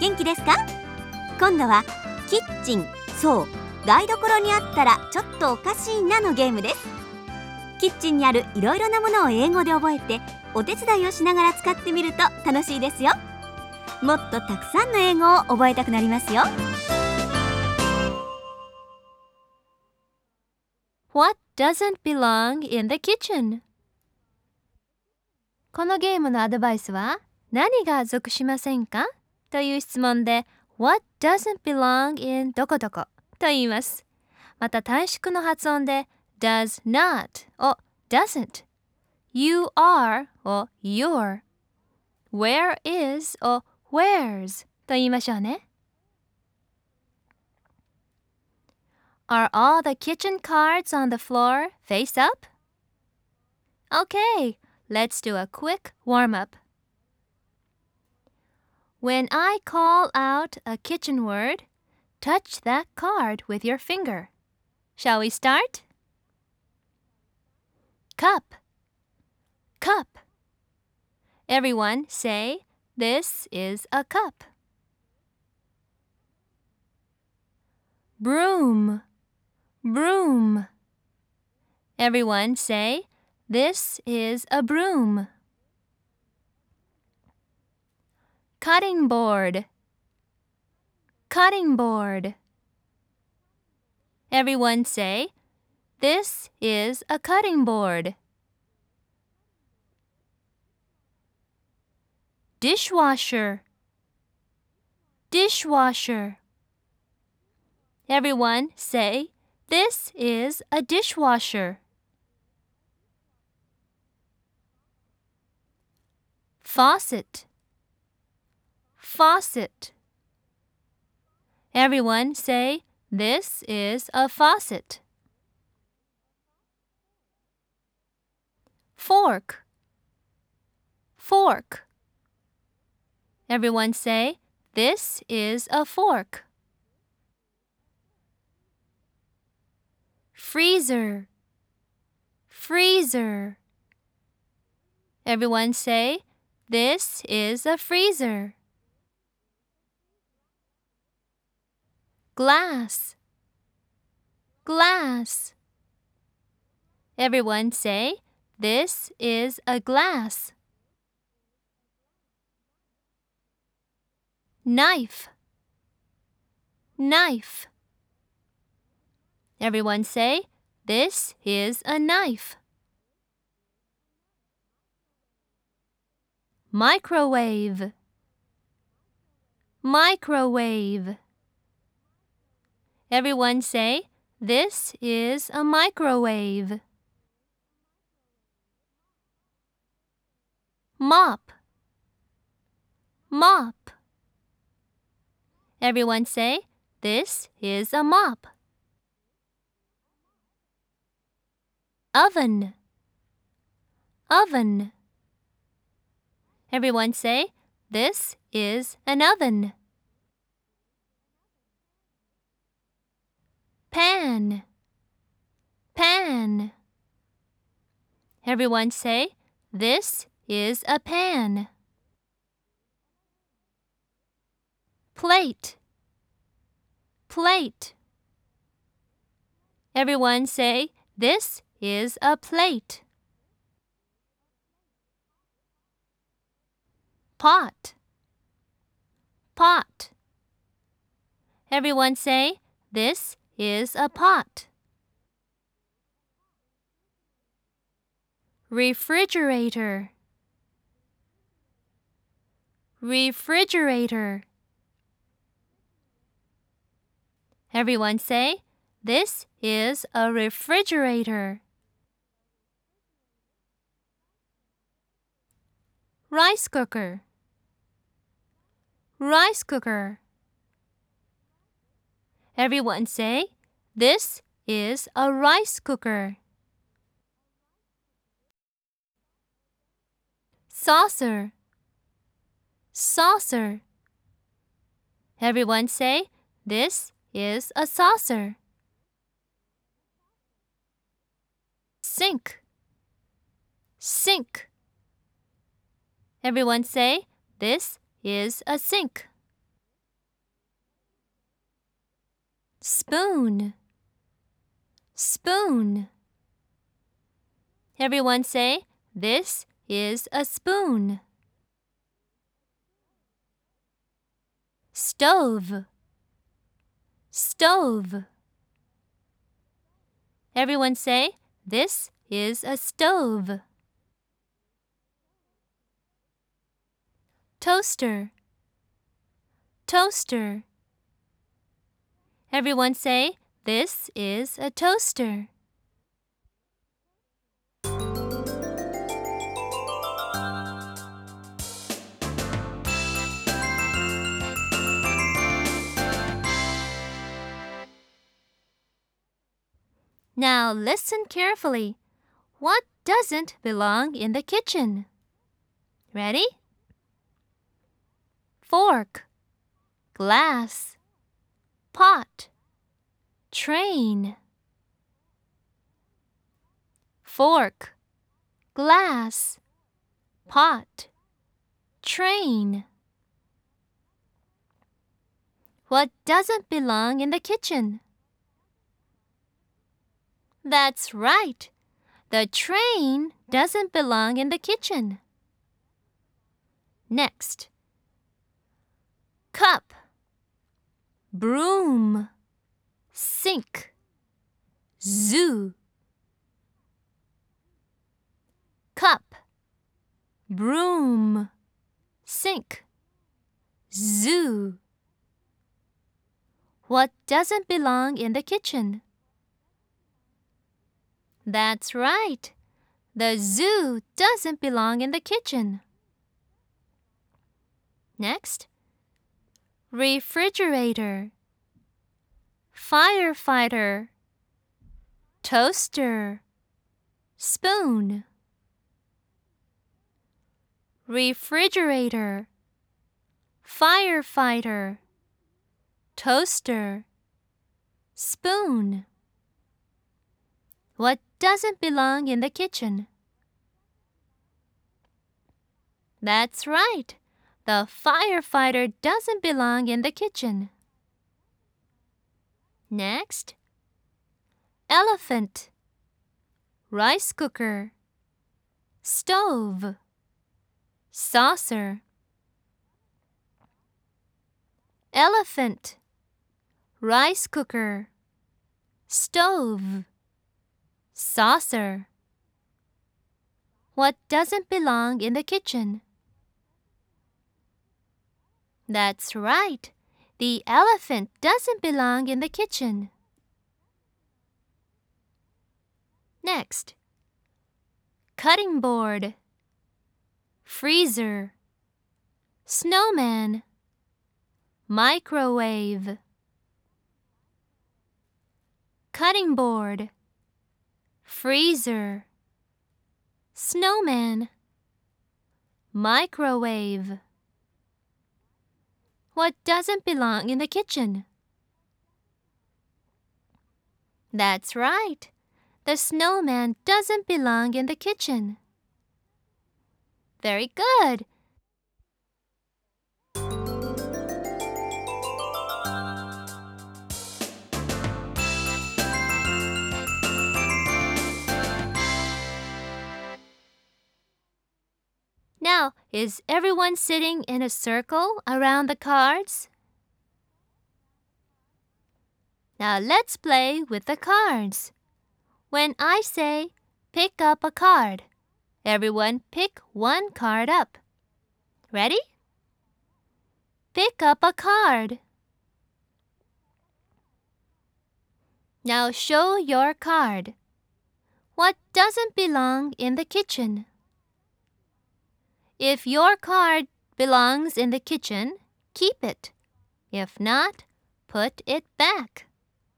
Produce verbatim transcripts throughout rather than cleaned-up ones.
元気ですか？今度はキッチン、そう台所にあったらちょっとおかしいなのゲームです。キッチンにあるいろいろなものを英語で覚えてお手伝いをしながら使ってみると楽しいですよ。もっとたくさんの英語を覚えたくなりますよ。 What doesn't belong in the kitchen? このゲームのアドバイスは何が属しませんかという質問で What doesn't belong in どこどこと言います。また短縮の発音で does not を doesn't、 you are を your、 where is を where's と言いましょうね。Are all the kitchen cards on the floor face up? Okay, let's do a quick warm-up. When I call out a kitchen word, touch that card with your finger. Shall we start? Cup, cup. Everyone say, this is a cup. Broom, broom. Everyone say, this is a broom. Cutting board, cutting board. Everyone say, this is a cutting board. Dishwasher, dishwasher. Everyone say, this is a dishwasher. Faucet, faucet. Everyone say, this is a faucet. Fork, fork. Everyone say, this is a fork. Freezer, freezer. Everyone say, this is a freezer. Glass, glass. Everyone say, this is a glass. Knife, knife. Everyone say, this is a knife. Microwave, microwave. Everyone say, this is a microwave. Mop, mop. Everyone say, this is a mop. Oven, oven. Everyone say, this is an oven. Pan, pan. Everyone say, this is a pan. Plate, plate. Everyone say, this is a plate. Pot, pot. Everyone say, this is a pot. Refrigerator, refrigerator. Everyone say, this is a refrigerator. Rice cooker, rice cooker. Everyone say, this is a rice cooker. Saucer, saucer. Everyone say, this is a saucer. Sink, sink. Everyone say, this is a sink. spoon, spoon. Everyone say, this is a spoon. Stove, stove. Everyone say, this is a stove. Toaster, toaster. Everyone say, this is a toaster. Now listen carefully. What doesn't belong in the kitchen? Ready? Fork, glass, pot, train. Fork, glass, pot, train. What doesn't belong in the kitchen? That's right. The train doesn't belong in the kitchen. Next. Cup, broom, sink, zoo. Cup, broom, sink, zoo. What doesn't belong in the kitchen? That's right. The zoo doesn't belong in the kitchen. Next. Refrigerator, firefighter, toaster, spoon. Refrigerator, firefighter, toaster, spoon. What doesn't belong in the kitchen? That's right. The firefighter doesn't belong in the kitchen. Next. Elephant, rice cooker, stove, saucer. Elephant, rice cooker, stove, saucer. What doesn't belong in the kitchen? That's right. The elephant doesn't belong in the kitchen. Next. Cutting board, freezer, snowman, microwave. Cutting board, freezer, snowman, microwave. What doesn't belong in the kitchen? That's right. The snowman doesn't belong in the kitchen. Very good. Now, is everyone sitting in a circle around the cards? Now let's play with the cards. When I say, pick up a card, everyone pick one card up. Ready? Pick up a card. Now show your card. What doesn't belong in the kitchen? If your card belongs in the kitchen, keep it. If not, put it back.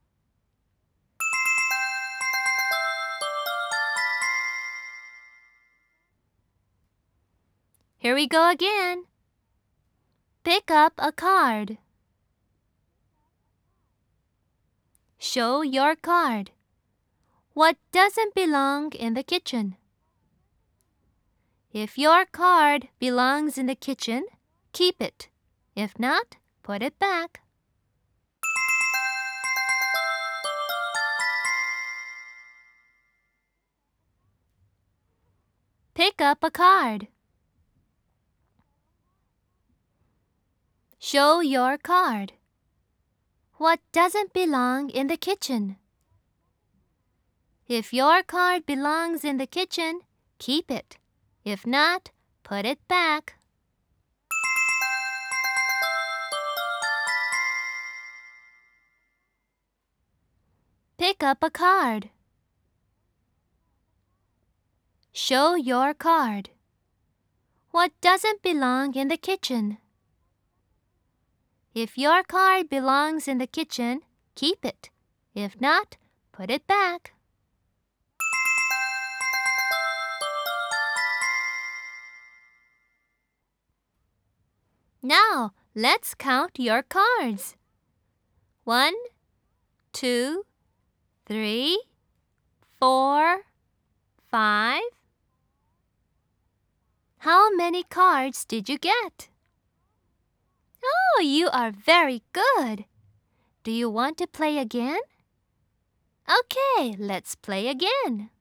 Here we go again. Pick up a card. Show your card. What doesn't belong in the kitchen? If your card belongs in the kitchen, keep it. If not, put it back. Pick up a card. Show your card. What doesn't belong in the kitchen? If your card belongs in the kitchen, keep it. If not, put it back. Pick up a card. Show your card. What doesn't belong in the kitchen? If your card belongs in the kitchen, keep it. If not, put it back. Now, let's count your cards. One, two, three, four, five. How many cards did you get? Oh, you are very good. Do you want to play again? Okay, let's play again.